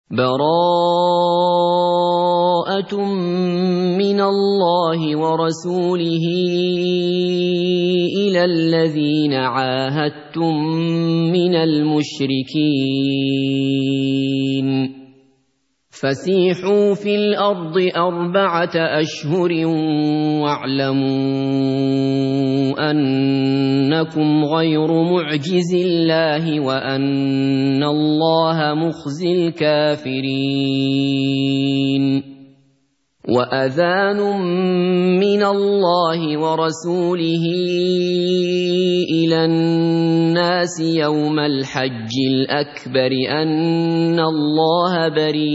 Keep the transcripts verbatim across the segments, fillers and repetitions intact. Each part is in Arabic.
براءة من الله ورسوله إلى الذين عاهدتم من المشركين فسيحوا في الأرض أربعة أشهر واعلموا أنكم غير معجز الله وأن الله مخزي الكافرين وأذان من الله ورسوله إلى الناس يوم الحج الأكبر أن الله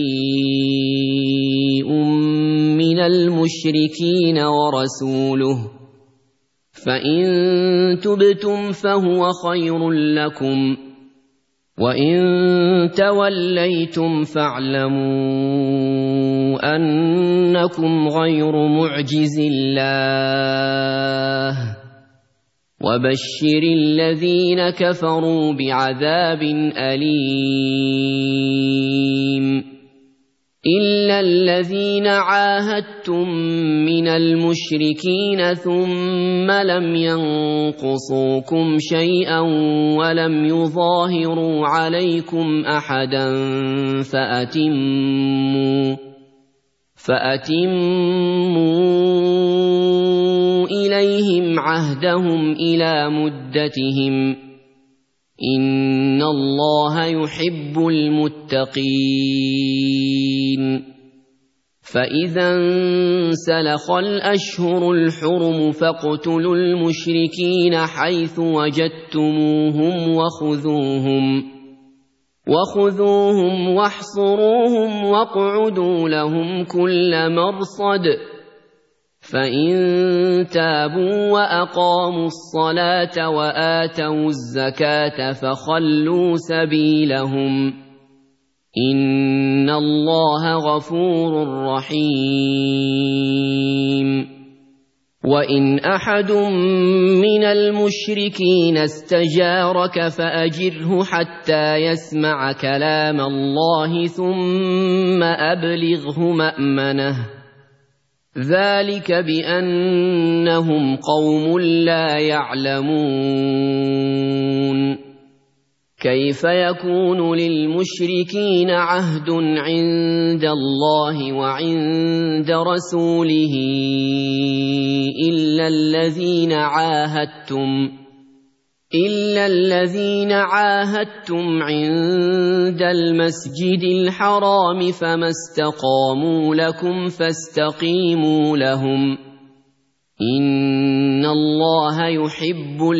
بريء من المشركين ورسوله فإن تبتم فهو خير لكم وإن توليتم فاعلموا أنكم غير معجز الله وبشر الذين كفروا بعذاب أليم إلا الذين عاهدتم من المشركين ثم لم ينقصوكم شيئا ولم يظاهروا عليكم أحدا فأتموا فأتموا إليهم عهدهم إلى مدتهم إن الله يحب المتقين فإذا انسلخ الأشهر الحرم فاقتلوا المشركين حيث وجدتموهم وخذوهم وخذوهم واحصروهم واقعدوا لهم كل مرصد فإن تابوا وأقاموا الصلاة وآتوا الزكاة فخلوا سبيلهم إن الله غفور رحيم وإن أحد من المشركين استجارك فأجره حتى يسمع كلام الله ثم أبلغه مأمنه ذلك بأنهم قوم لا يعلمون كيف يكون للمشركين عهد عند الله وعند رسوله إلا الذين عاهدتم إلا الذين عاهدتم عند المسجد الحرام فما استقاموا لكم فاستقيموا لهم إن الله يحب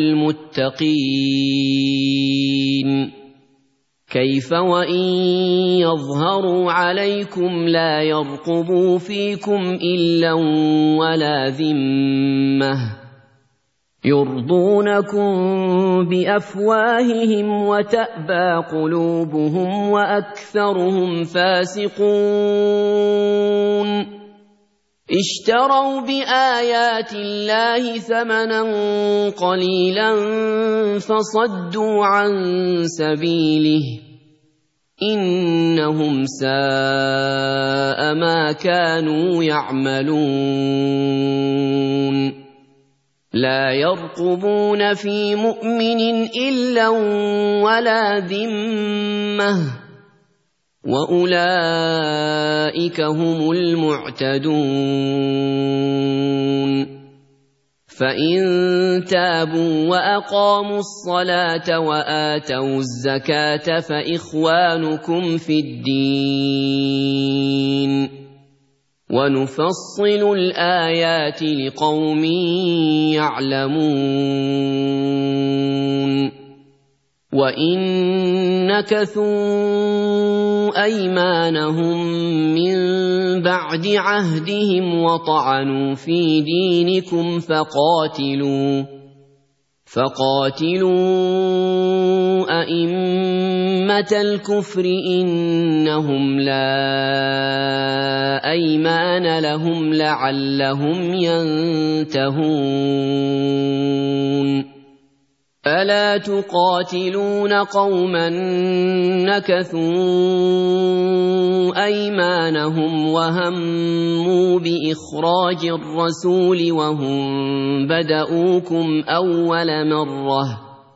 المتقين كيف وإن يظهروا عليكم لا يرقبوا فيكم إلا ولا ذمة يرضونكم بأفواههم وتأبى قلوبهم وأكثرهم فاسقون اشتروا بآيات الله ثمنا قليلا فصدوا عن سبيله إنهم ساء ما كانوا يعملون لا يرقبون في مؤمن إلا ولا ذمة وأولئك هم المعتدون فإن تابوا وأقاموا الصلاة وآتوا الزكاة فإخوانكم في الدين ونفصل الآيات لقوم يعلمون وإن نكثوا أيمانهم من بعد عهدهم وطعنوا في دينكم فقاتلوا فقاتلوا أئمة الكفر إنهم لا أيمان لهم لعلهم ينتهون ألا تقاتلون قوما نكثوا أيمانهم وهموا بإخراج الرسول وهم بدؤوكم أول مرة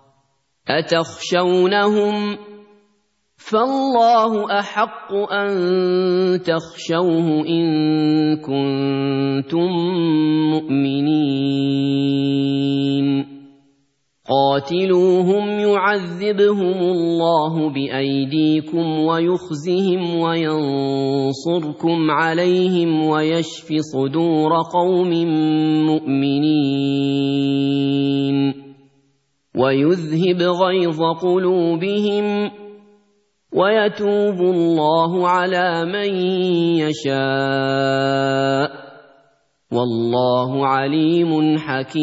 أتخشونهم فالله أحق أن تخشوه إن كنتم مؤمنين قاتلوهم يعذبهم الله بأيديكم ويخزهم وينصركم عليهم ويشف صدور قوم مؤمنين ويذهب غيظ قلوبهم ويتوب الله على من يشاء والله عليم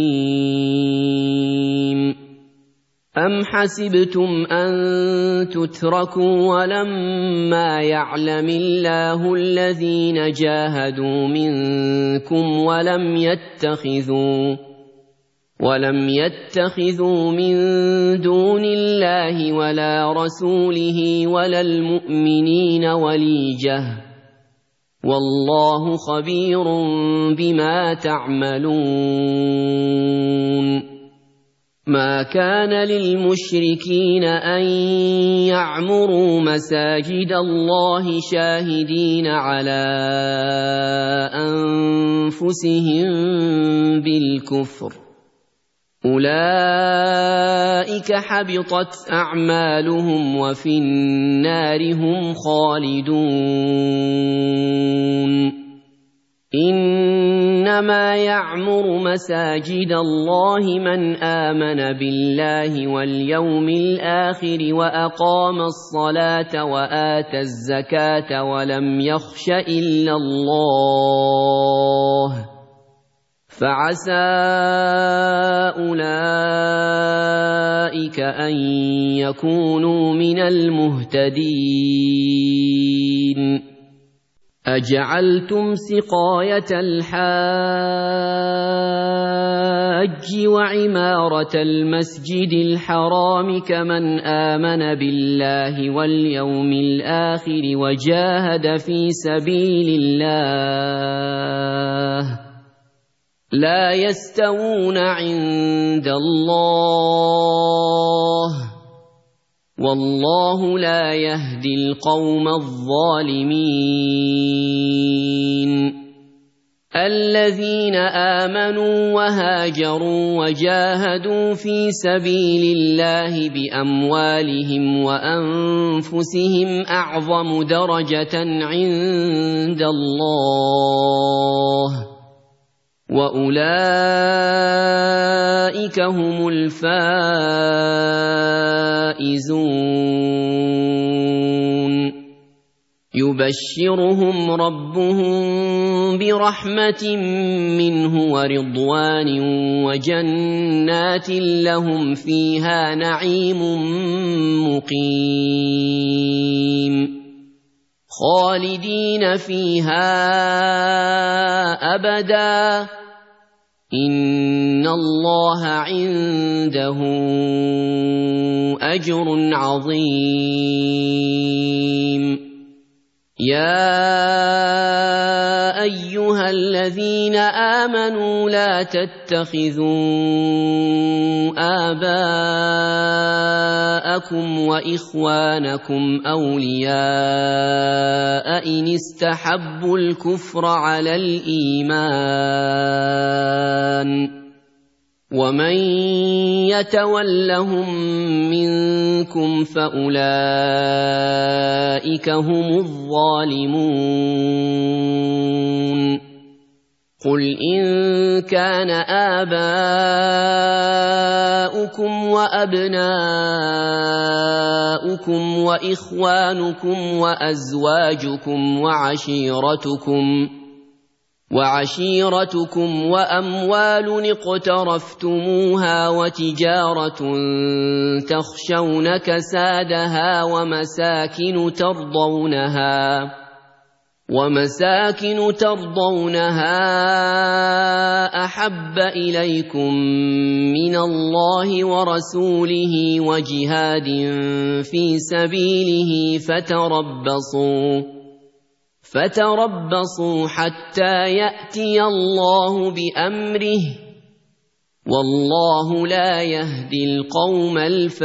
حكيم أم حسبتم أن تتركوا ولما يعلم الله الذين جاهدوا منكم ولم يتخذوا ولم يتخذوا من دون الله ولا رسوله ولا المؤمنين وليجة والله خبير بما تعملون ما كان للمشركين أن يعمروا مساجد الله شاهدين على أنفسهم بالكفر أولئك حبطت أعمالهم وفي النار هم خالدون إنما يعمر مساجد الله من آمن بالله واليوم الآخر وأقام الصلاة وآتى الزكاة ولم يخش إلا الله فعسى أولئك أن يكونوا من المهتدين أجعلتم سقاية الحاج وعمارة المسجد الحرام كمن آمن بالله واليوم الآخر وجاهد في سبيل الله لا يستوون عند الله والله لا يهدي القوم الظالمين الذين آمنوا وهاجروا وجاهدوا في سبيل الله بأموالهم وأنفسهم أعظم درجة عند الله وأولئك هم الفائزون يبشرهم ربهم برحمة منه ورضوان وجنات لهم فيها نعيم مقيم خالدين فيها أبدا إن الله عنده أجر عظيم يا أيها الذين آمنوا لا تتخذوا آباءكم وإخوانكم أولياء إن استحبوا الكفر على الإيمان ومن يتولهم منكم فأولئك هم الظالمون قل إن كان آباؤكم وأبناؤكم وإخوانكم وأزواجكم وعشيرتكم وعشيرتكم وأموال اقترفتموها وتجارة تخشون كسادها ومساكن ترضونها ومساكن ترضونها أحب إليكم من الله ورسوله وجهاد في سبيله فتربصوا فتربصوا حتى يأتي الله بأمره والله لا يهدي القوم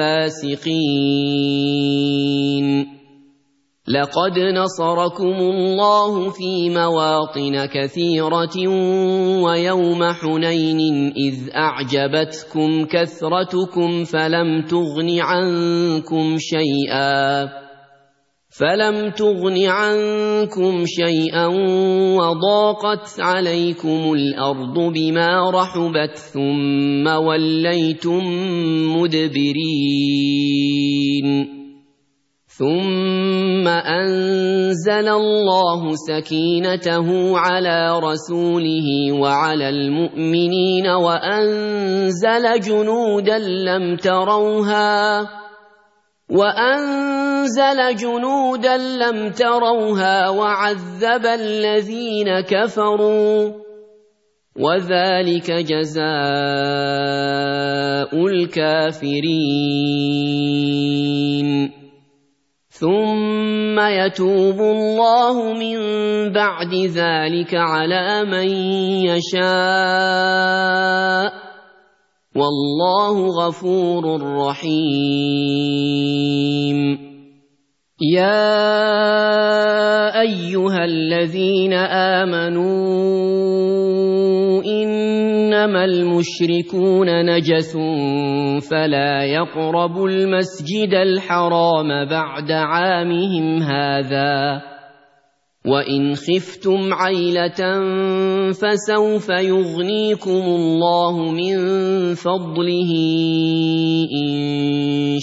الفاسقين. لقد نصركم الله في مواطن كثيرة ويوم حنين إذ أعجبتكم كثرتكم فلم تغن عنكم شيئا فلم تغن عنكم شيئا وضاقت عليكم الأرض بما رحبت ثم وليتم مدبرين. ثم أنزل الله سكينته على رسوله وعلى المؤمنين وأنزل جنودا لم تروها وأنزل جنودا لم تروها وعذب الذين كفروا وذلك جزاء الكافرين. ثم يتوب الله من بعد ذلك على من يشاء والله غفور رحيم. يا أيها الذين آمنوا إنما المشركون نجس فلا يقربوا المسجد الحرام بعد عامهم هذا وإن خفتم عيلة فسوف يغنيكم الله من فضله إن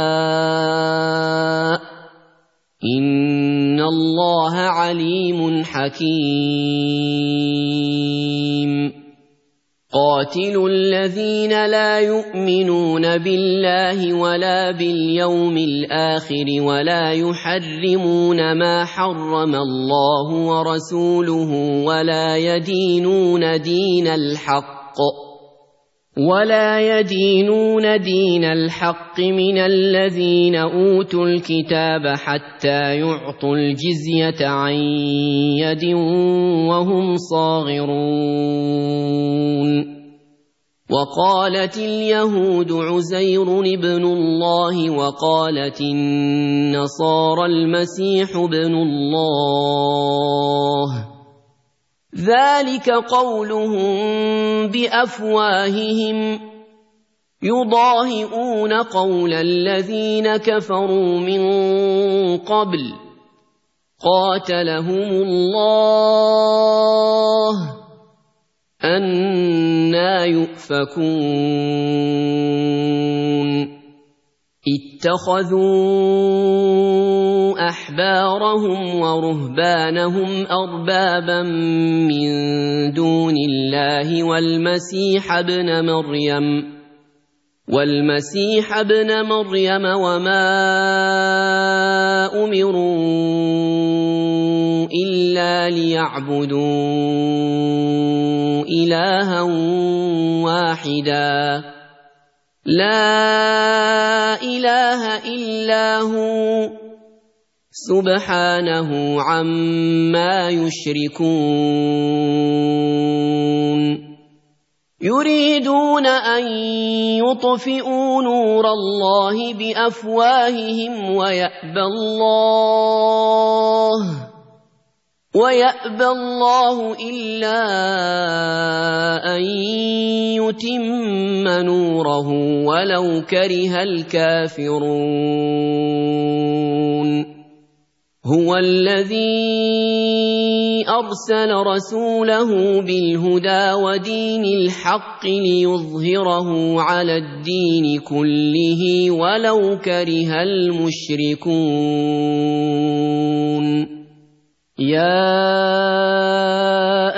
شاء إن الله عليم حكيم. قاتلوا الذين لا يؤمنون بالله ولا باليوم الآخر ولا يحرمون ما حرم الله ورسوله ولا يدينون دين الحق ولا يدينون دين الحق من الذين أوتوا الكتاب حتى يعطوا الجزية عن يد وهم صاغرون. وقالت اليهود عزير ابن الله وقالت النصارى المسيح ابن الله ذلك قولهم بأفواههم يضاهئون قول الذين كفروا من قبل قاتلهم الله أنى يؤفكون. اتخذوا أحبارهم ورهبانهم أربابا من دون الله والمسيح ابن مريم والمسيح ابن مريم وما أمروا إلا ليعبدوا إلها واحدا لا إله إلا هو سبحانه عما يشركون. يريدون أن يطفئوا نور الله بأفواههم ويأبى الله ويأبى الله إلا أن يتم نوره ولو كره الكافرون. هو الذي أرسل رسوله بالهدى ودين الحق ليظهره على الدين كله ولو كره المشركون. يا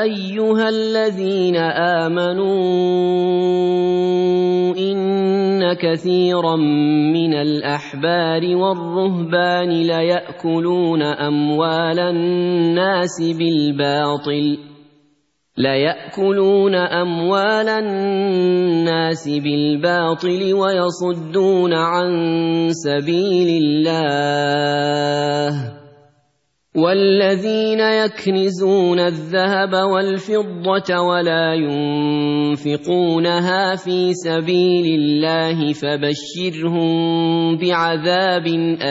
أيها الذين آمنوا إن إن كثيرا من الأحبار والرهبان ليأكلون أموال الناس بالباطل ليأكلون أموال الناس بالباطل ويصدون عن سبيل الله والذين يكنزون الذهب والفضة ولا ينفقونها في سبيل الله فبشرهم بعذاب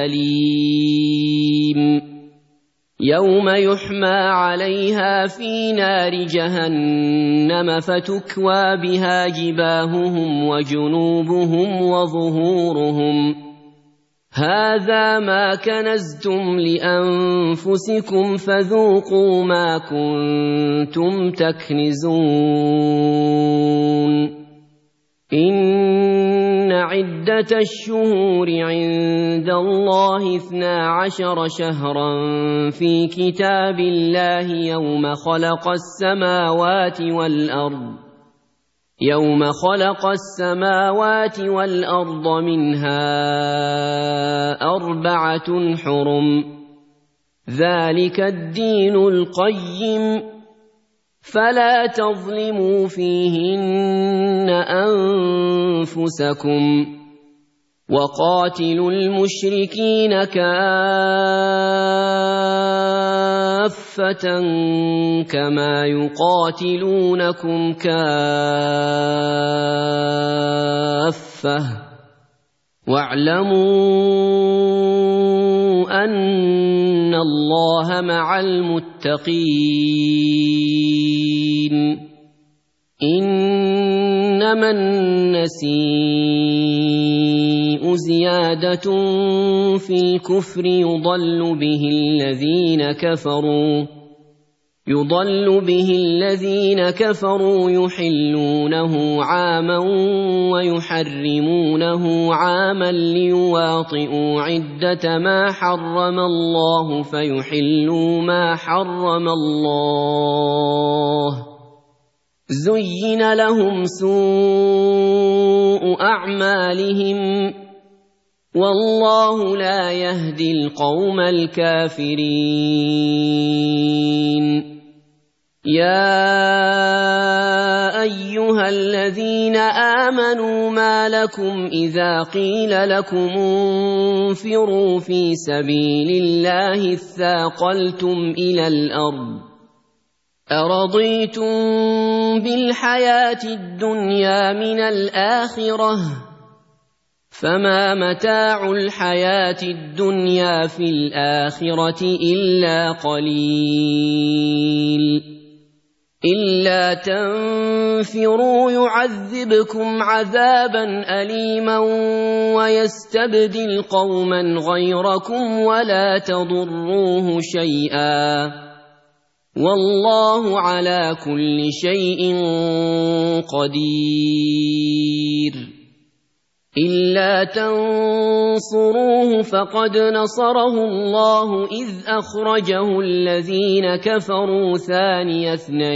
أليم يوم يحمى عليها في نار جهنم فتكوى بها جباههم وجنوبهم وظهورهم هذا ما كنزتم لأنفسكم فذوقوا ما كنتم تكنزون إن عدة الشهور عند الله اثنا عشر شهرا في كتاب الله يوم خلق السماوات والأرض يوم خلق السماوات والأرض منها أربعة حرم ذلك الدين القيم فلا تظلموا فيهن أنفسكم وقاتلوا المشركين كافة كما يقاتلونكم كافة واعلموا أن الله مع المتقين إنما النسيء زيادة في الكفر يضل به الذين كفروا يضل به الذين كفروا يحلونه عاما ويحرمونه عاما ليواطئوا عدة ما حرم الله فيحلوا ما حرم الله زين لهم سوء أعمالهم والله لا يهدي القوم الكافرين يا أيها الذين آمنوا ما لكم إذا قيل لكم انفروا في سبيل الله اثاقلتم إلى الأرض أرضيتم بالحياة الدنيا من الآخرة فما متاع الحياة الدنيا في الآخرة إلا قليل إلا تنفروا يعذبكم عذابا أليما ويستبدل قوما غيركم ولا تضروه شيئا والله على كل شيء قدير إلا تنصروه فقد نصره الله إذ أخرجه الذين كفروا ثاني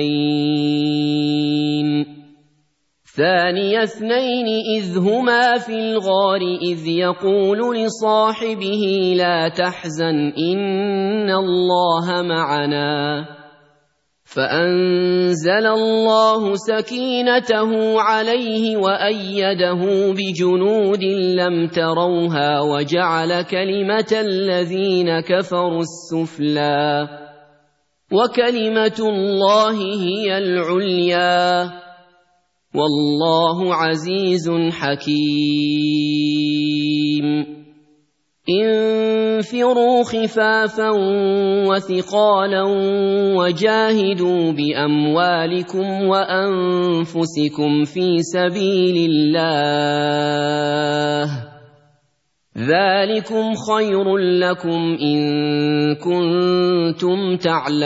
اثنين ثاني اثنين إذ هما في الغار إذ يقول لصاحبه لا تحزن إن الله معنا فأنزل الله سكينته عليه وأيده بجنود لم تروها وجعل كلمة الذين كفروا السفلى وكلمة الله هي العليا والله عزيز حكيم انفروا خفافا وثقالا وجاهدوا بأموالكم وأنفسكم في سبيل الله ذلكم خير لكم إن كنتم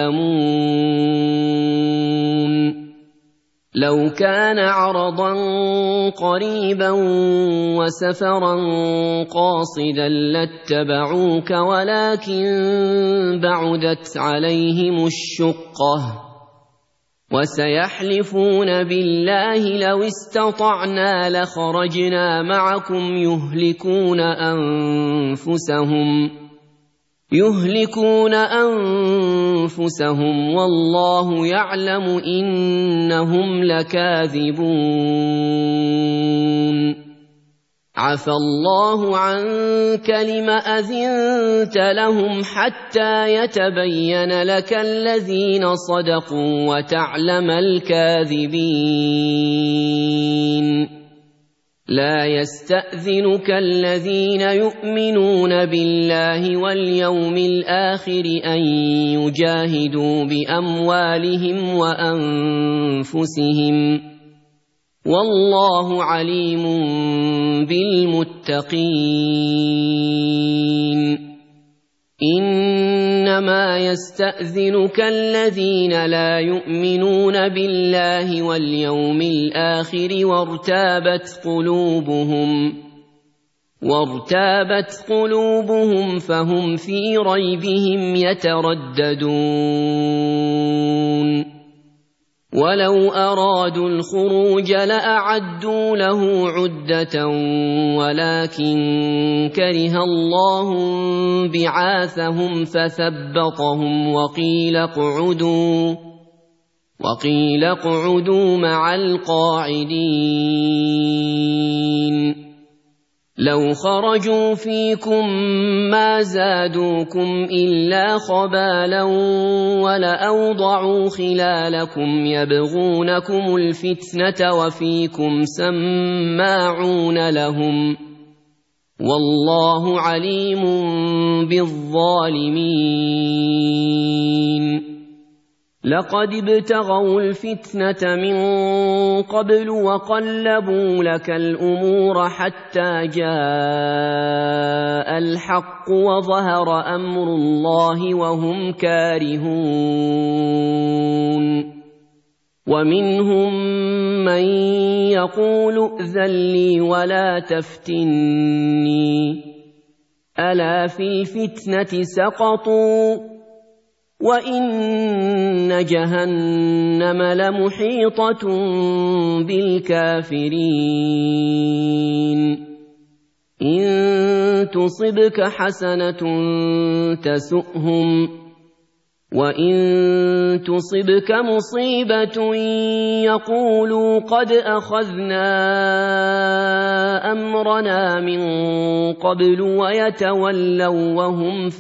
تعلمون لو كان عرضا قريبا وسفرا قاصدا لاتبعوك ولكن بعدت عليهم الشقة وسيحلفون بالله لو استطعنا لخرجنا معكم يهلكون أنفسهم يهلكون أنفسهم والله يعلم إنهم لكاذبون عفى الله عنك لم أذنت لهم حتى يتبين لك الذين صدقوا وتعلم الكاذبين لا يستأذنك الذين يؤمنون بالله واليوم الآخر أن يجاهدوا بأموالهم وأنفسهم والله عليم بالمتقين إنما يستأذنك الذين لا يؤمنون بالله واليوم الآخر وارتابت قلوبهم وارتابت قلوبهم فهم في ريبهم يترددون ولو أرادوا الخروج لأعدوا له عدة ولكن كره الله بعاثهم فثبطهم وقيل اقعدوا وقيل اقعدوا مع القاعدين لو خرجوا فيكم ما زادوكم إلا خبالا ولأوضعوا خلالكم يبغونكم الفتنة وفيكم سماعون لهم والله عليم بالظالمين لقد ابتغوا الفتنة من قبل وقلبوا لك الأمور حتى جاء الحق وظهر أمر الله وهم كارهون ومنهم من يقول ائذن لي ولا تفتني ألا في الفتنة سقطوا وإن جهنم لمحيطة بالكافرين إن تصبك حسنة تسؤهم وإن تصبك مصيبة يقولوا قد أخذنا أمرنا من قبل ويتولوا وهم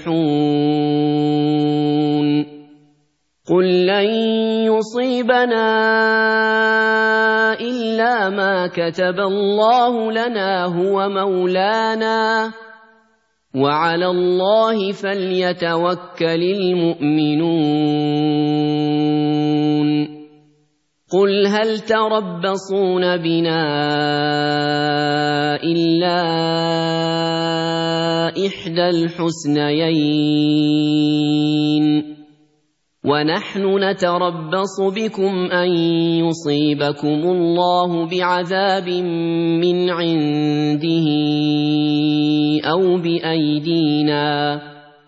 فرحون قل لن يصيبنا إلا ما كتب الله لنا هو مولانا وعلى الله فليتوكل المؤمنون قل هل تربصون بنا إلا إحدى الحسنيين ونحن نتربص بكم أن يصيبكم الله بعذاب من عنده أو بأيدينا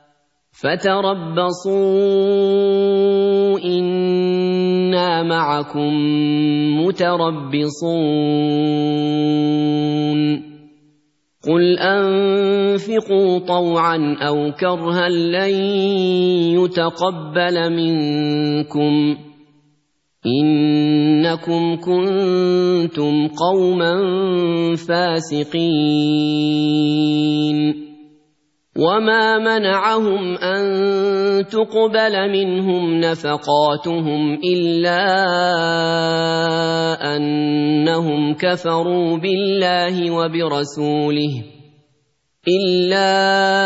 فتربصوا إنا معكم متربصون قل أنفقوا طوعا أو كرها لن يتقبل منكم إنكم كنتم قوما فاسقين وما منعهم أن تقبل منهم نفقاتهم إلا أنهم كفروا بالله وبرسوله إلا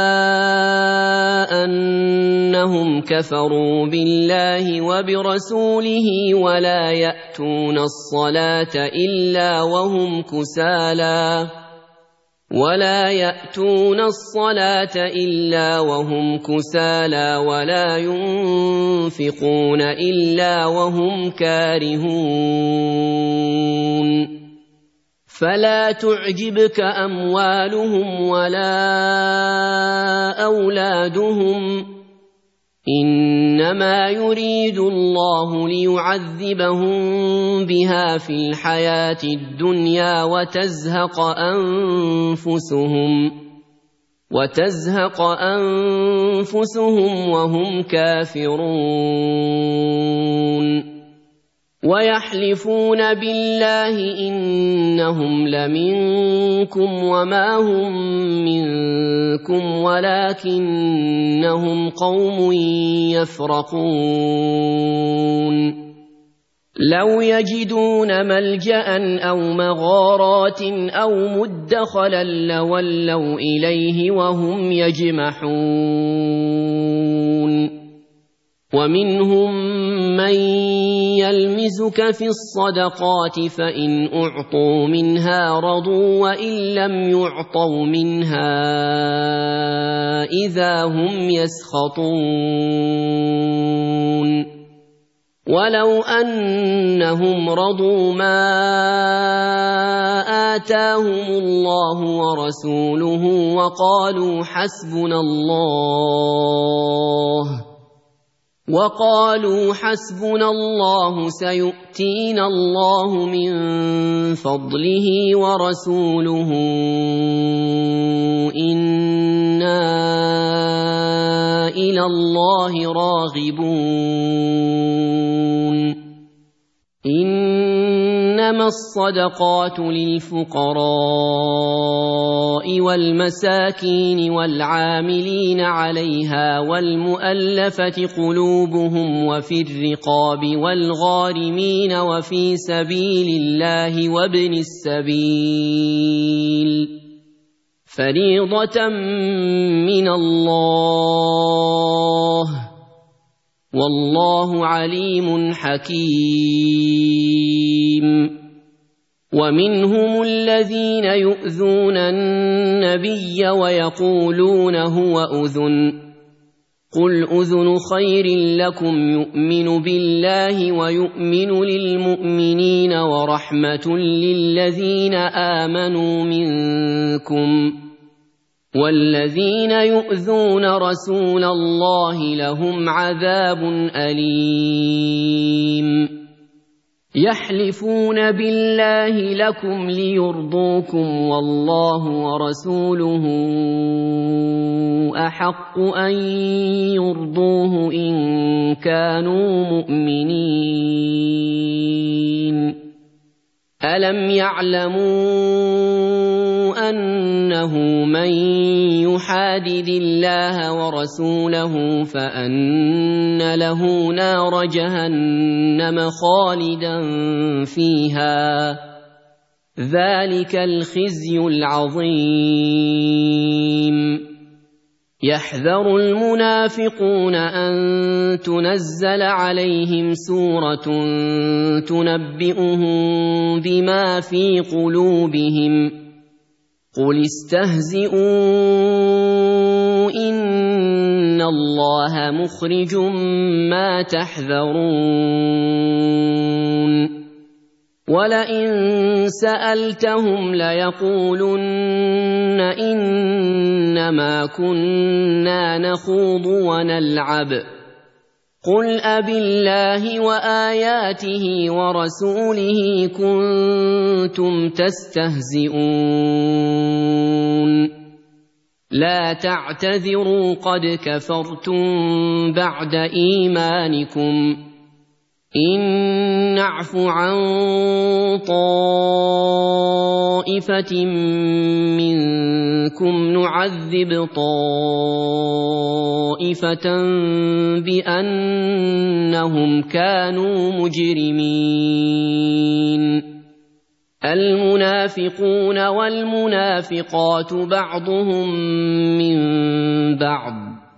أنهم كفروا بالله وبرسوله ولا يأتون الصلاة إلا وهم كسالى ولا يأتون الصلاة إلا وهم كسالى ولا ينفقون إلا وهم كارهون فلا تعجبك أموالهم ولا أولادهم إنما يريد الله ليعذبهم بها في الحياة الدنيا وتزهق أنفسهم وتزهق أنفسهم وهم كافرون ويحلفون بالله إنهم لمنكم وما هم منكم ولكنهم قوم يفرقون لو يجدون ملجأ أو مغارات أو مدخلا لولوا إليه وهم يجمحون ومنهم من يلمزك في الصدقات فإن أعطوا منها رضوا وإن لم يعطوا منها إذا هم يسخطون ولو أنهم رضوا ما آتاهم الله ورسوله وقالوا حسبنا الله وقالوا حسبنا الله سيؤتينا الله من فضله ورسوله إنا إلى الله راغبون إنما الصدقات للفقراء والمساكين والعاملين عليها والمؤلفة قلوبهم وفي الرقاب والغارمين وفي سبيل الله وابن السبيل فريضة من الله والله عليم حكيم ومنهم الذين يؤذون النبي ويقولون هو أذن قل أذن خير لكم يؤمن بالله ويؤمن للمؤمنين ورحمة للذين آمنوا منكم والذين يؤذون رسول الله لهم عذاب أليم يحلفون بالله لكم ليرضوكم والله ورسوله أحق أن يرضوه إن كانوا مؤمنين ألم يعلموا أنه من يحادد الله ورسوله فأن له نار جهنم خالدا فيها ذلك الخزي العظيم يحذر المنافقون أن تنزل عليهم سورة تنبئهم بما في قلوبهم قل استهزئوا إن الله مخرج ما تحذرون ولئن سألتهم ليقولن إنما كنا نخوض ونلعب قل أبالله وآياته ورسوله كنتم تستهزئون لا تعتذروا قد كفرتم بعد إيمانكم إن نعف عن طائفة منكم نعذب طائفة بأنهم كانوا مجرمين المنافقون والمنافقات بعضهم من بعض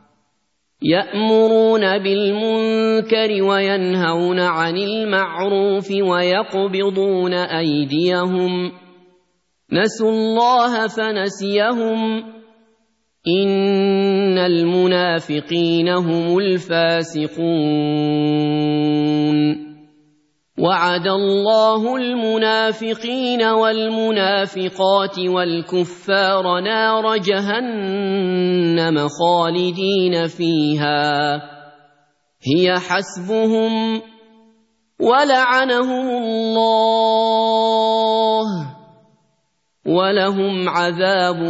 يأمرون بالمنكر وينهون عن المعروف ويقبضون أيديهم نسوا الله فنسيهم إن المنافقين هم الفاسقون وعد الله المنافقين والمنافقات والكفار نار جهنم خالدين فيها هي حسبهم ولعنهم الله ولهم عذاب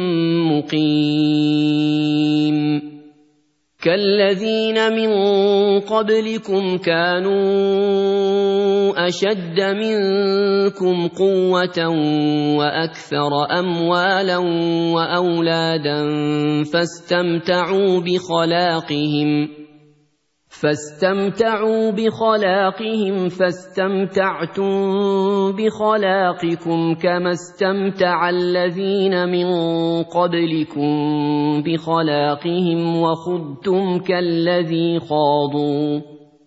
مقيم كالذين من قبلكم كانوا أشد منكم قوة وأكثر أموالا وأولادا فاستمتعوا بخلاقهم فاستمتعوا بخلاقهم فاستمتعتم بخلاقكم كما استمتع الذين من قبلكم بخلاقهم وخضتم كالذي خاضوا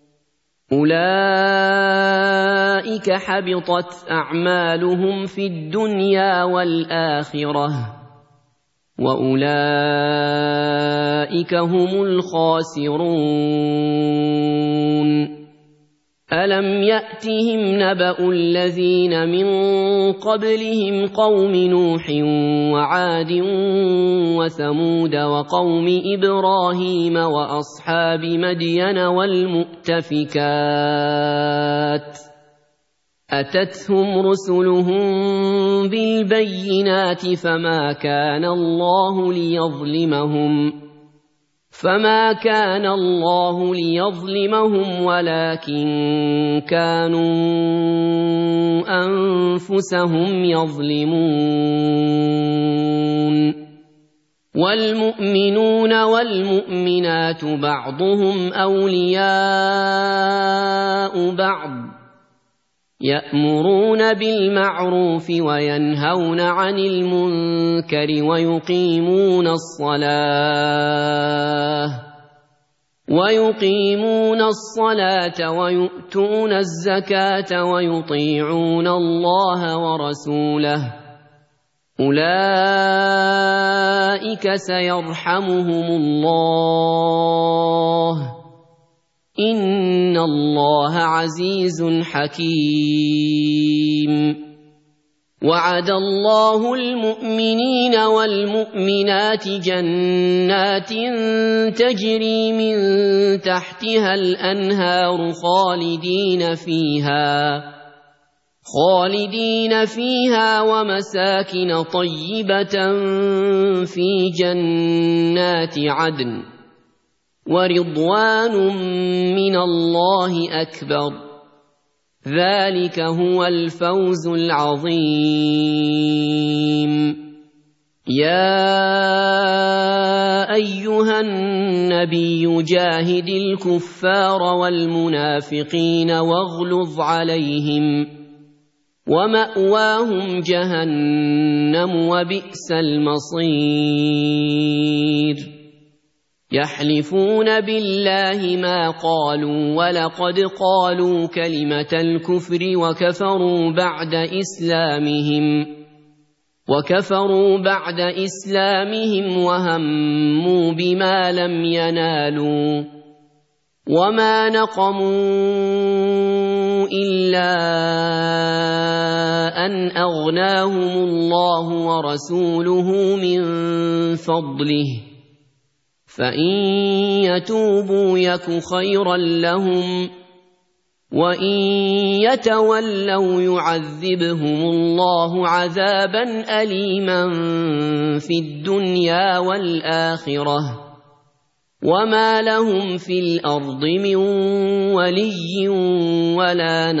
أولئك حبطت أعمالهم في الدنيا والآخرة وأولئك هم الخاسرون ألم يأتهم نبأ الذين من قبلهم قوم نوح وعاد وثمود وقوم إبراهيم وأصحاب مدين والمؤتفكات أتتهم رسلهم بالبينات فما كان الله ليظلمهم فما كان الله ليظلمهم ولكن كانوا أنفسهم يظلمون والمؤمنون والمؤمنات بعضهم أولياء بعض يأمرون بالمعروف وينهون عن المنكر ويقيمون الصلاة ويقيمون الصلاة ويؤتون الزكاة ويطيعون الله ورسوله أولئك سيرحمهم الله إن الله عزيز حكيم وعد الله المؤمنين والمؤمنات جنات تجري من تحتها الأنهار خالدين فيها خالدين فيها ومساكن طيبة في جنات عدن ورضوان من الله أكبر ذلك هو الفوز العظيم يا أيها النبي جاهد الكفار والمنافقين واغلظ عليهم ومأواهم جهنم وبئس المصير يحلفون بالله ما قالوا ولقد قالوا كلمة الكفر وكفروا بعد إسلامهم وكفروا بعد إسلامهم وهموا بما لم ينالوا وما نقموا إلا أن أغناهم الله ورسوله من فضله فإن يتوبوا يك خيرا لهم وإن يتولوا يعذبهم الله عذابا أليما في الدنيا والآخرة وما لهم في الأرض من ولي ولا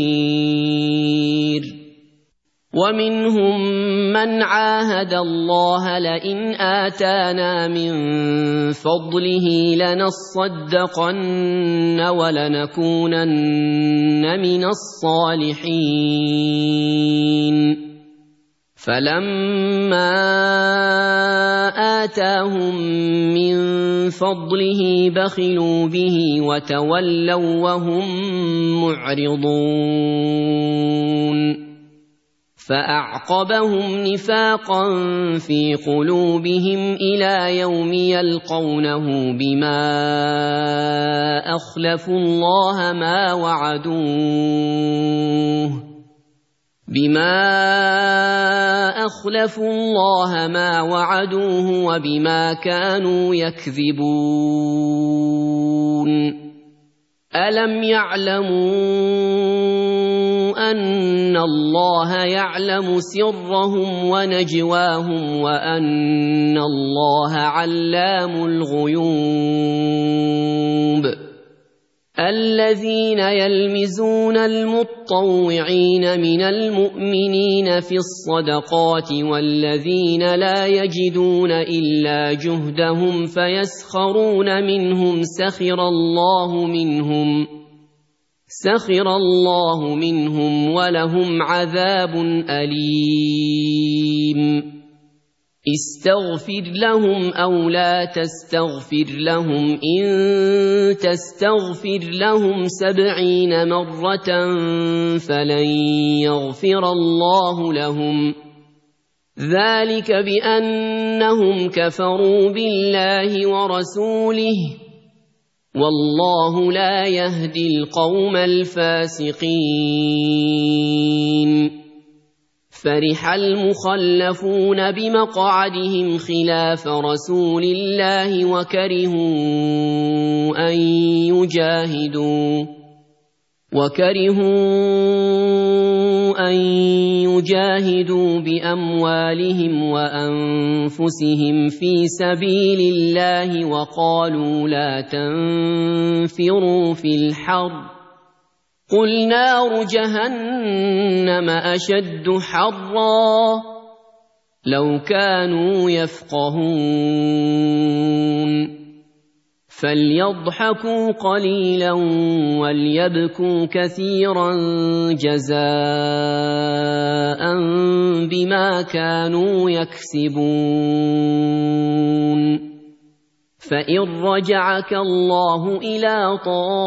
نصير ومنهم من عاهد الله لئن آتانا من فضله لنصدقن ولنكونن من الصالحين فلما آتاهم من فضله بخلوا به وتولوا وهم معرضون فأعقبهم نفاقا في قلوبهم إلى يوم يلقونه بما أخلفوا الله ما وعدوه بما أخلفوا الله ما وعدوه وبما كانوا يكذبون ألم يعلموا أن الله يعلم سرهم ونجواهم وأن الله علام الغيوب الذين يلمزون المطوعين من المؤمنين في الصدقات والذين لا يجدون إلا جهدهم فيسخرون منهم سخر الله منهم سخر الله منهم ولهم عذاب أليم استغفر لهم أو لا تستغفر لهم إن تستغفر لهم سبعين مرة فلن يغفر الله لهم ذلك بأنهم كفروا بالله ورسوله والله لا يهدي القوم الفاسقين فرح المخلفون بمقعدهم خلاف رسول الله وكرهوا أن يجاهدوا وكرهوا أن يجاهدوا بأموالهم وأنفسهم في سبيل الله وقالوا لا تنفروا في الحر قل نار جهنم أشد حرا لو كانوا يفقهون فليضحكوا قليلا وليبكوا كثيرا جزاء بما كانوا يكسبون فإن رجعك الله إلى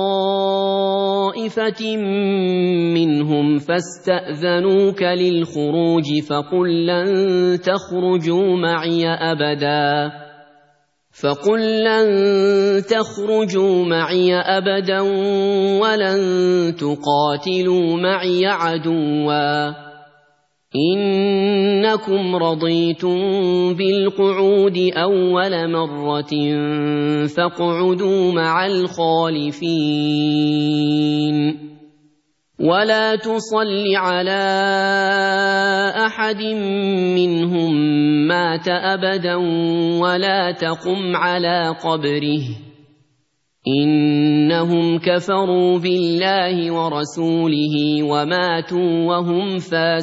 طائفة منهم فاستأذنوك للخروج فقل لن تخرجوا معي أبدا فقل لن تخرجوا معي أبدا ولن تقاتلوا معي عدوا إنكم رضيتم بالقعود أول مرة فاقعدوا مع الخالفين ولا تصل على أحد منهم مات أبدا ولا تقم على قبره إنهم كفروا بالله ورسوله وماتوا وهم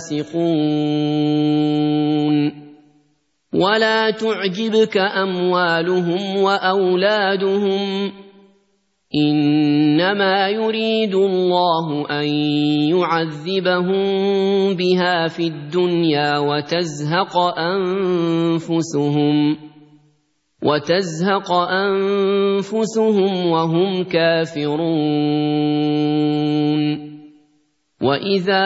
فاسقون ولا تعجبك أموالهم وأولادهم إنما يريد الله أن يعذبهم بها في الدنيا وتزهق أنفسهم وتزهق أنفسهم وهم كافرون وإذا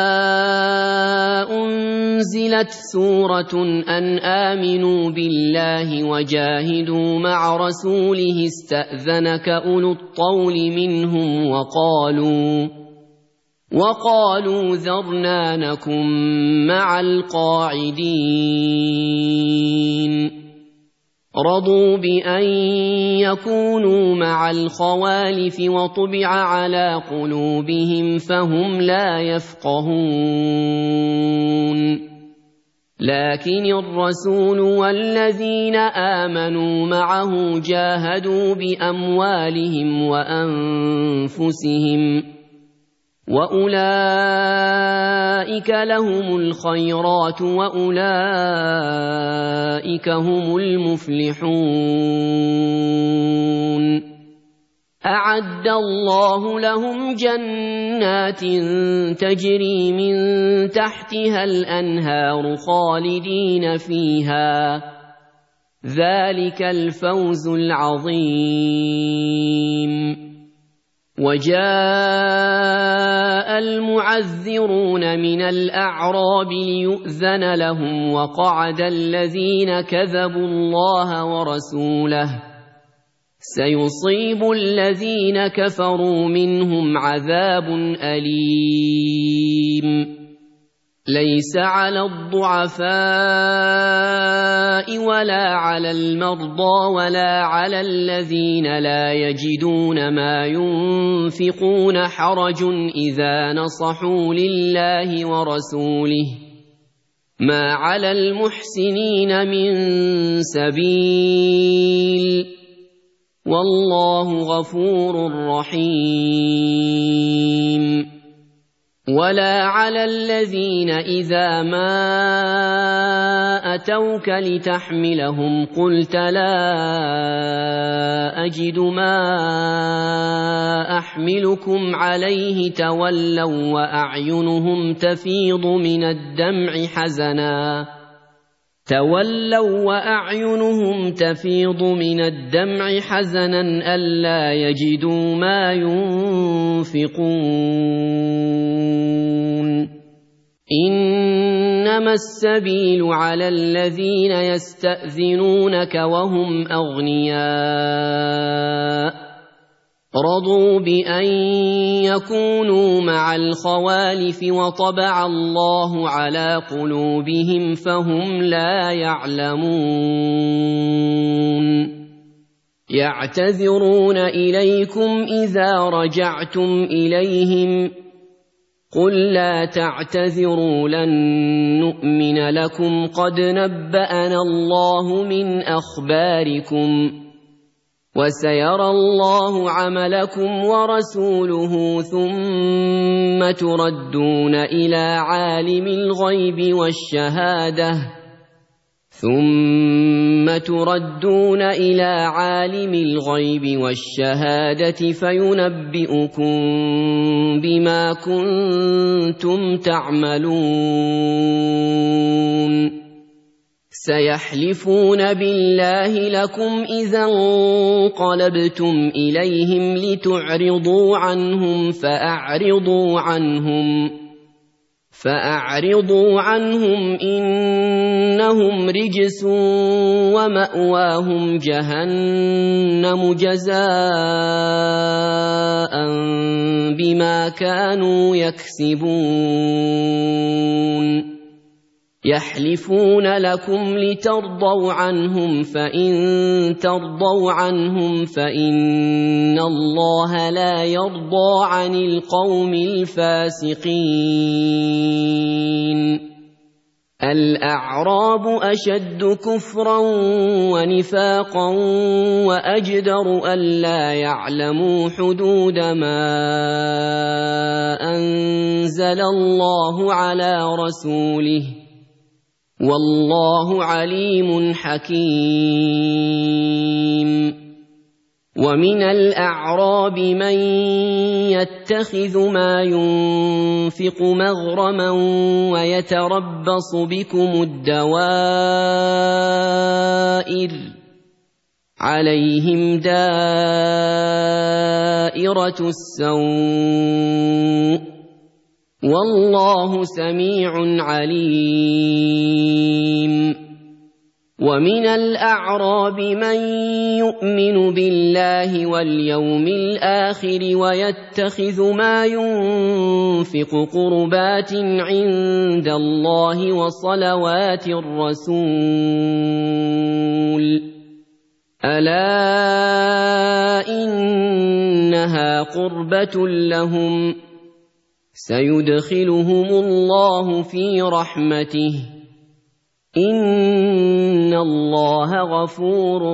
أنزلت سورة أن آمنوا بالله وجاهدوا مع رسوله استأذنك أولو الطول منهم وقالوا وقالوا ذرنا نكن مع القاعدين رضوا بأن يكونوا مع الخوالف وطبع على قلوبهم فهم لا يفقهون لكن الرسول والذين آمنوا معه جاهدوا بأموالهم وأنفسهم وأولئك لهم الخيرات وأولئك هم المفلحون أعد الله لهم جنات تجري من تحتها الأنهار خالدين فيها ذلك الفوز العظيم وجاء المعذرون من الأعراب ليؤذن لهم وقعد الذين كذبوا الله ورسوله سيصيب الذين كفروا منهم عذاب أليم ليس على الضعفاء ولا على المرضى ولا على الذين لا يجدون ما ينفقون حرج إذا نصحوا لله ورسوله ما على المحسنين من سبيل والله غفور رحيم. ولا على الذين إذا ما أتوك لتحملهم قلت لا أجد ما أحملكم عليه تولوا وأعينهم تفيض من الدمع حزنا تولوا وأعينهم تفيض من الدمع حزنا ألا يجدوا ما ينفقون. إنما السبيل على الذين يستأذنونك وهم أغنياء رضوا بأن يكونوا مع الخوالف وطبع الله على قلوبهم فهم لا يعلمون. يعتذرون إليكم إذا رجعتم إليهم قل لا تعتذروا لن نؤمن لكم قد نبأنا الله من أخباركم وسيرى الله عملكم ورسوله ثم تردون إلى عالم الغيب والشهادة ثم تردون إلى عالم الغيب والشهادة فينبئكم بما كنتم تعملون. سيحلفون بالله لكم إذا انقلبتم إليهم لتعرضوا عنهم فأعرضوا عنهم فأعرضوا عنهم إنهم رجس ومأواهم جهنم جزاء بما كانوا يكسبون. يحلفون لكم لترضوا عنهم فإن ترضوا عنهم فإن الله لا يرضى عن القوم الفاسقين. الأعراب أشد كفرا ونفاقا وأجدر ألا يعلموا حدود ما أنزل الله على رسوله والله عليم حكيم. ومن الأعراب من يتخذ ما ينفق مغرما ويتربص بكم الدوائر عليهم دائرة السوء والله سميع عليم. ومن الأعراب من يؤمن بالله واليوم الآخر ويتخذ ما ينفق قربات عند الله وصلوات الرسول ألا إنها قربة لهم سيدخلهم الله في رحمته إن الله غفور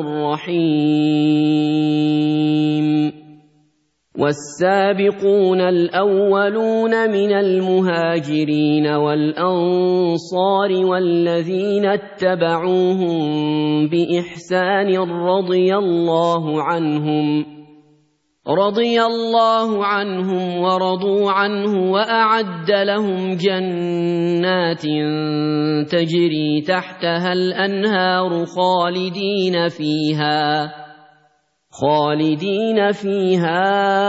رحيم. والسابقون الأولون من المهاجرين والأنصار والذين اتبعوهم بإحسان رضي الله عنهم رضي الله عنهم ورضوا عنه وأعد لهم جنات تجري تحتها الأنهار خالدين فيها خالدين فيها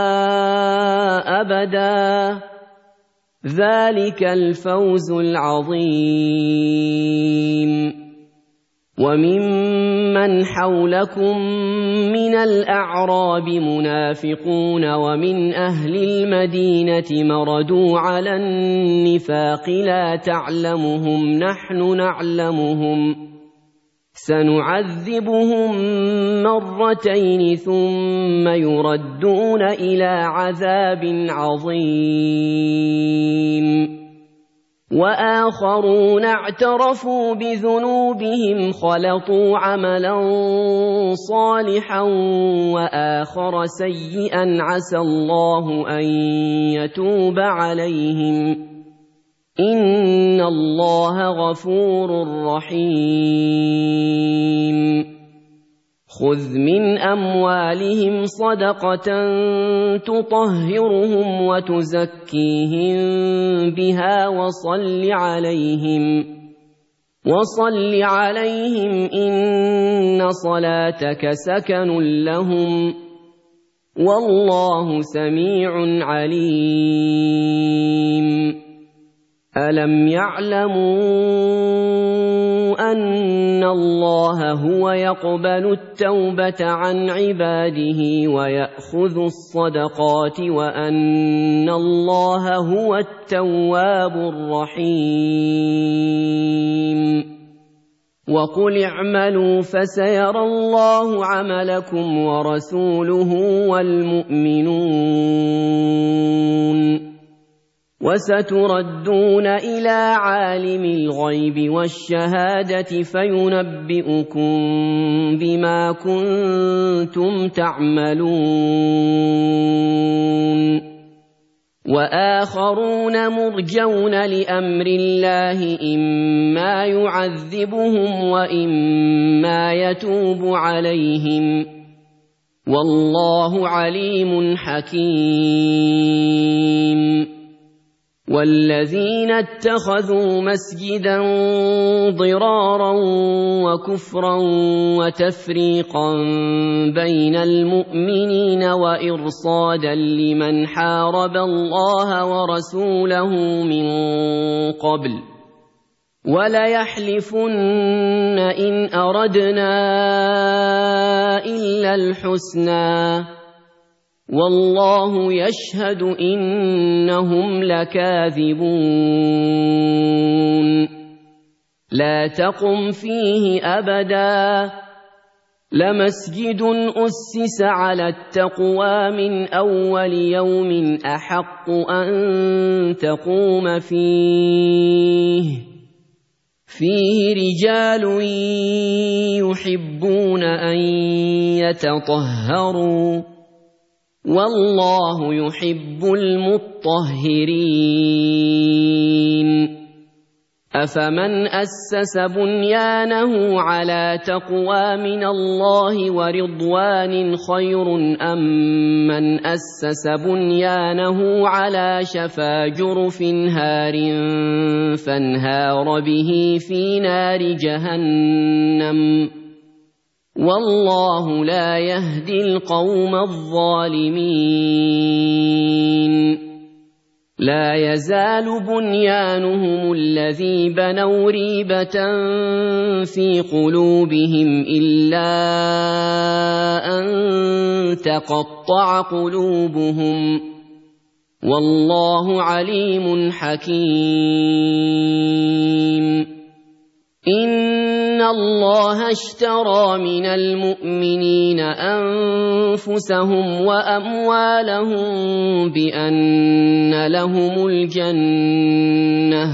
أبدا ذلك الفوز العظيم. وممن حولكم من الأعراب منافقون ومن أهل المدينة مردوا على النفاق لا تعلمهم نحن نعلمهم سنعذبهم مرتين ثم يردون إلى عذاب عظيم وآخرون اعترفوا بذنوبهم خلطوا عملا صالحا وآخر سيئا عسى الله أن يتوب عليهم إن الله غفور رحيم خذ من أموالهم صدقة تطهرهم وتزكيهم بها وصل عليهم وصل عليهم إن صلاتك سكن لهم والله سميع عليم ألم يعلموا أن الله هو يقبل التوبة عن عباده ويأخذ الصدقات وأن الله هو التواب الرحيم وقل اعملوا فسيرى الله عملكم ورسوله والمؤمنون وستردون إلى عالم الغيب والشهادة فينبئكم بما كنتم تعملون وآخرون مرجون لأمر الله إما يعذبهم وإما يتوب عليهم والله عليم حكيم والذين اتخذوا مسجدا ضرارا وكفرا وتفريقا بين المؤمنين وإرصادا لمن حارب الله ورسوله من قبل وليحلفن إن أردنا إلا الحسنى والله يشهد إنهم لكاذبون لا تقم فيه أبدا لمسجد أسس على التقوى من أول يوم أحق أن تقوم فيه فيه رجال يحبون أن يتطهروا والله يحب المطهرين أفمن أسس بنيانه على تقوى من الله ورضوان خير أم من أسس بنيانه على شفا جرف هار فانهار به في نار جهنم والله لا يهدي القوم الظالمين لا يزال بنيانهم الذي بنوا ريبة في قلوبهم إلا أن تقطع قلوبهم والله عليم حكيم إن الله اشترى من المؤمنين أنفسهم وأموالهم بأن لهم الجنة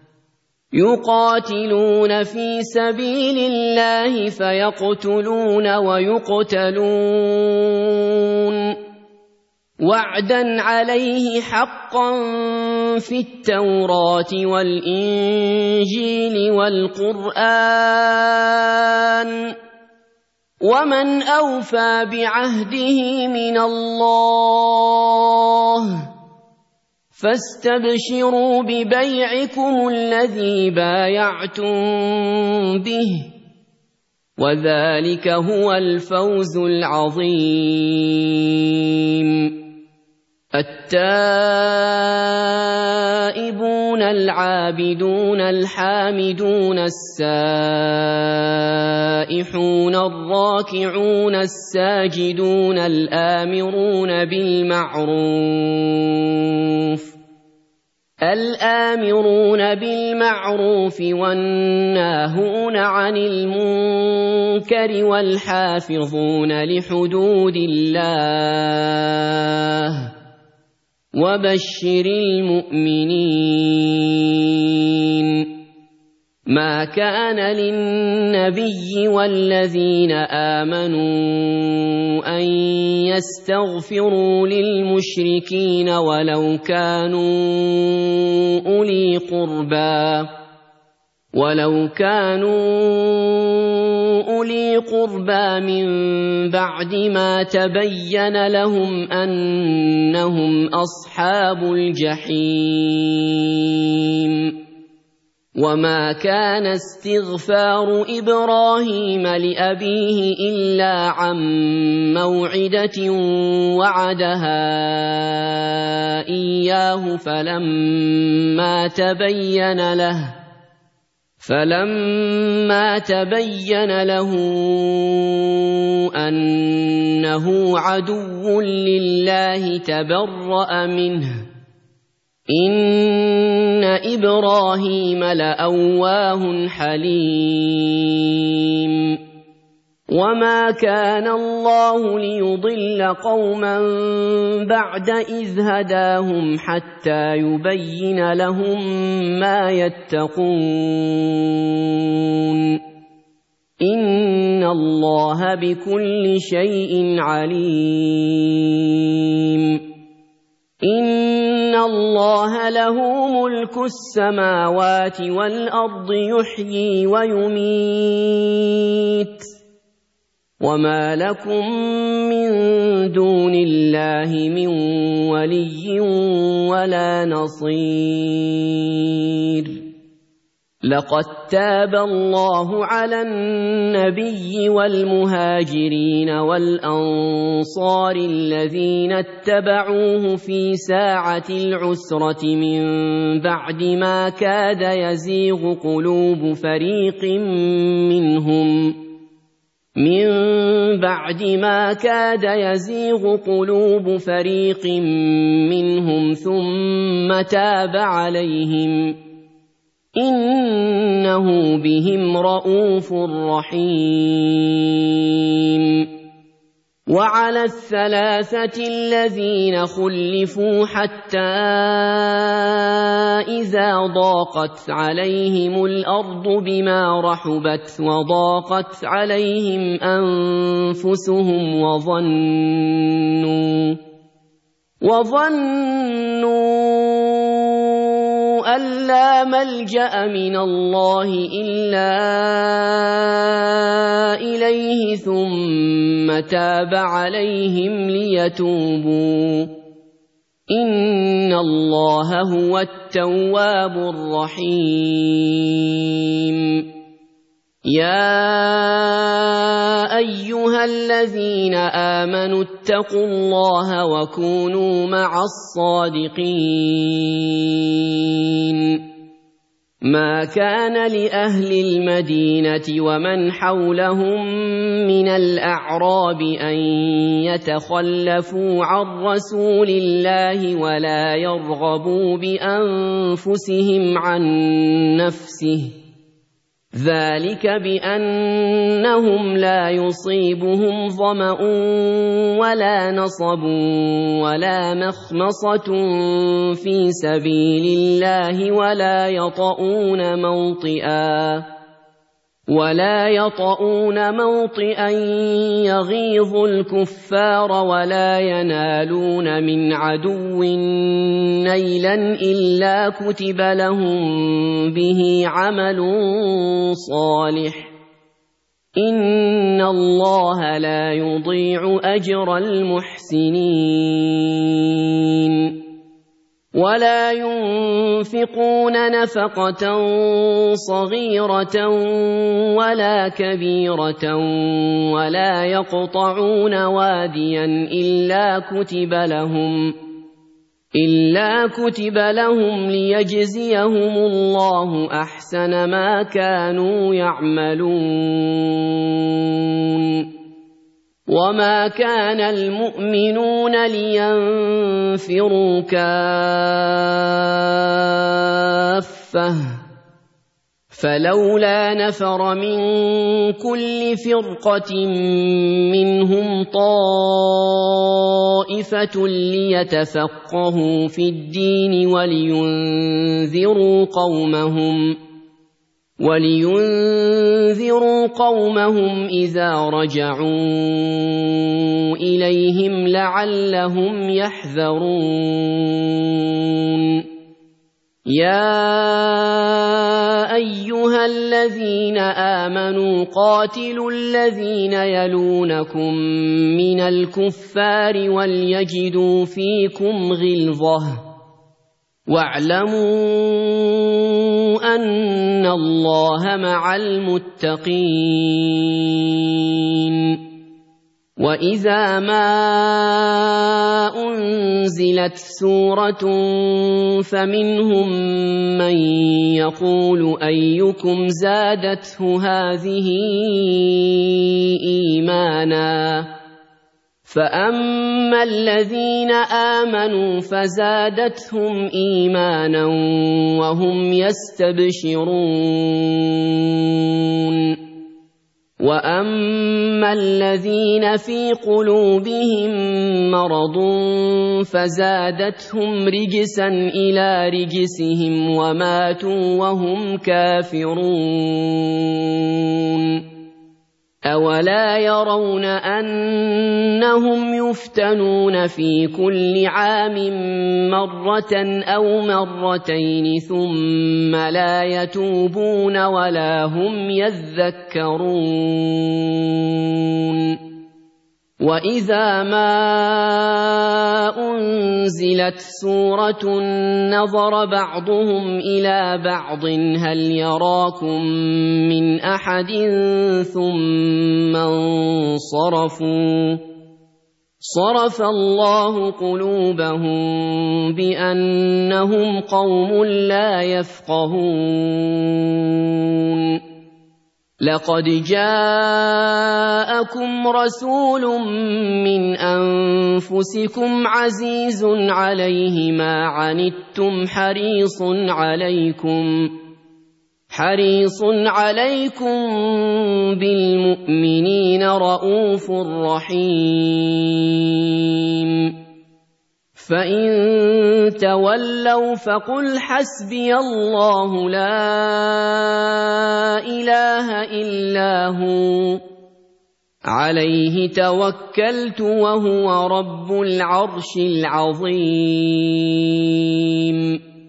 يقاتلون في سبيل الله فيقتلون ويقتلون وعدا عليه حقا في التوراة والإنجيل والقرآن ومن أوفى بعهده من الله فاستبشروا ببيعكم الذي بايعتم به وذلك هو الفوز العظيم التائبون العابدون الحامدون السائحون الراكعون الساجدون الآمرون بالمعروف الآمرون بالمعروف والناهون عن المنكر والحافظون لحدود الله وبشر المؤمنين. ما كان للنبي والذين آمنوا أن يستغفروا للمشركين ولو كانوا أولي قربى ولو كانوا أولي قربى من بعد ما تبين لهم أنهم أصحاب الجحيم. وما كان استغفار إبراهيم لأبيه إلا عن موعدة وعدها إياه فلما تبين له فلما تبين له أنه عدو لله تبرأ منه إن إبراهيم لأواه حليم. وما كان الله ليضل قوما بعد إذ هداهم حتى يبين لهم ما يتقون إن الله بكل شيء عليم. إن الله له ملك السماوات والأرض يحيي ويميت وما لكم من دون الله من ولي ولا نصير. لقد تاب الله على النبي والمهاجرين والأنصار الذين اتبعوه في ساعة العسرة من بعد ما كاد يزيغ قلوب فريق منهم من بعد ما كاد يزيغ قلوب فريق منهم ثم تاب عليهم إنه بهم رءوف رحيم. وعلى الثلاثة الذين خلفوا حتى إذا ضاقت عليهم الأرض بما رحبت وضاقت عليهم أنفسهم وظنوا وظنوا أن لا ملجأ من الله إلا إليه ثم تاب عليهم ليتوبوا إن الله هو التواب الرحيم. يا أيها الذين آمنوا اتقوا الله وكونوا مع الصادقين. ما كان لأهل المدينة ومن حولهم من الأعراب أن يتخلفوا عن رسول الله ولا يرغبوا بأنفسهم عن نفسه ذلك بأنهم لا يصيبهم ظمأ ولا نصب ولا مخمصة في سبيل الله ولا يطؤون موطئا ولا يطؤون موطئا يغيظ الكفار ولا ينالون من عدو نيلا إلا كتب لهم به عمل صالح إن الله لا يضيع أجر المحسنين. ولا ينفقون نفقة صغيرة ولا كبيرة ولا يقطعون واديا إلا كتب لهم إلا كتب لهم ليجزيهم الله أحسن ما كانوا يعملون وما كان المؤمنون لينفروا كافة فلولا نفر من كل فرقة منهم طائفة ليتفقهوا في الدين ولينذروا قومهم ولينذروا قومهم إذا رجعوا إليهم لعلهم يحذرون يا أيها الذين آمنوا قاتلوا الذين يلونكم من الكفار وليجدوا فيكم غلظة واعلموا أن الله مع المتقين وإذا ما أنزلت سورة فمنهم من يقول أيكم زادته هذه إيمانا فأما الذين آمنوا فزادتهم إيمانا وهم يستبشرون وأما الذين في قلوبهم مرض فزادتهم رجسا إلى رجسهم وماتوا وهم كافرون أولا يرون أنهم يفتنون في كل عام مرة أو مرتين ثم لا يتوبون ولا هم يذكرون وإذا ما أنزلت سورة نظر بعضهم إلى بعض هل يراكم من أحد ثم انصرفوا صرف الله قلوبهم بأنهم قوم لا يفقهون لقد جاءكم رسول من أنفسكم عزيز عليه ما عنتم حريص عليكم حريص عليكم بالمؤمنين رؤوف رحيم فإن تولوا فقل حسبي الله لا إله إلا هو عليه توكلت وهو رب العرش العظيم